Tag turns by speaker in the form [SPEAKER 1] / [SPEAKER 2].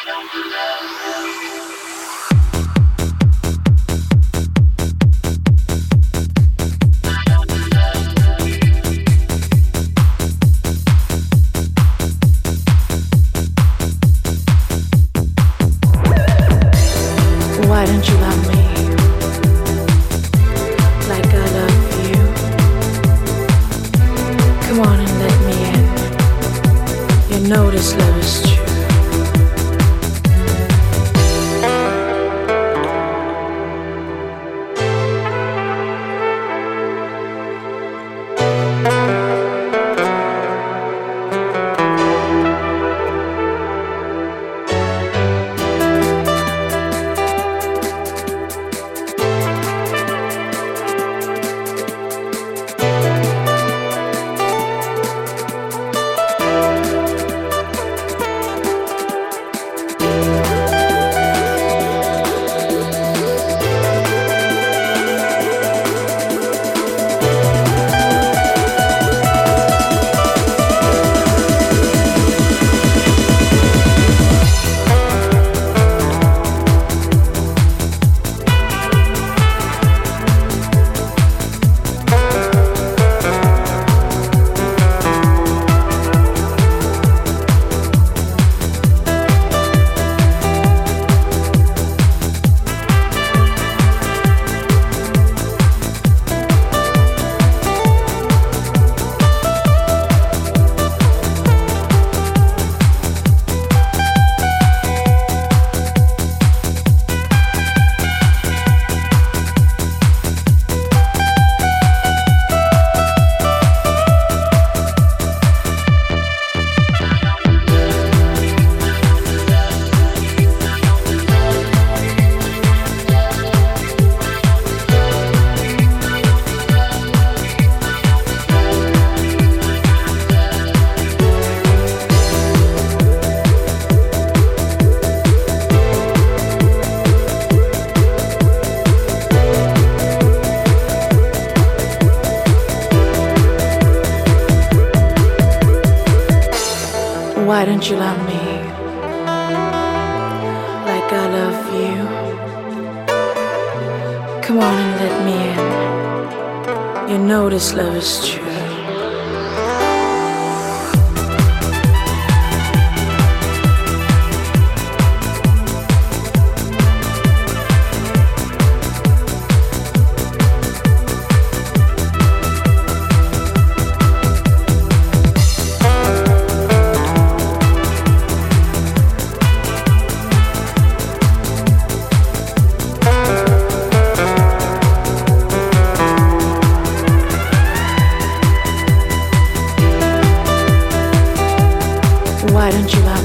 [SPEAKER 1] Why don't you love me like I love you? Come on and let me in. You know this love is true. Why don't you love me like I love you? Come on and let me in. You know this love is true. Why don't you love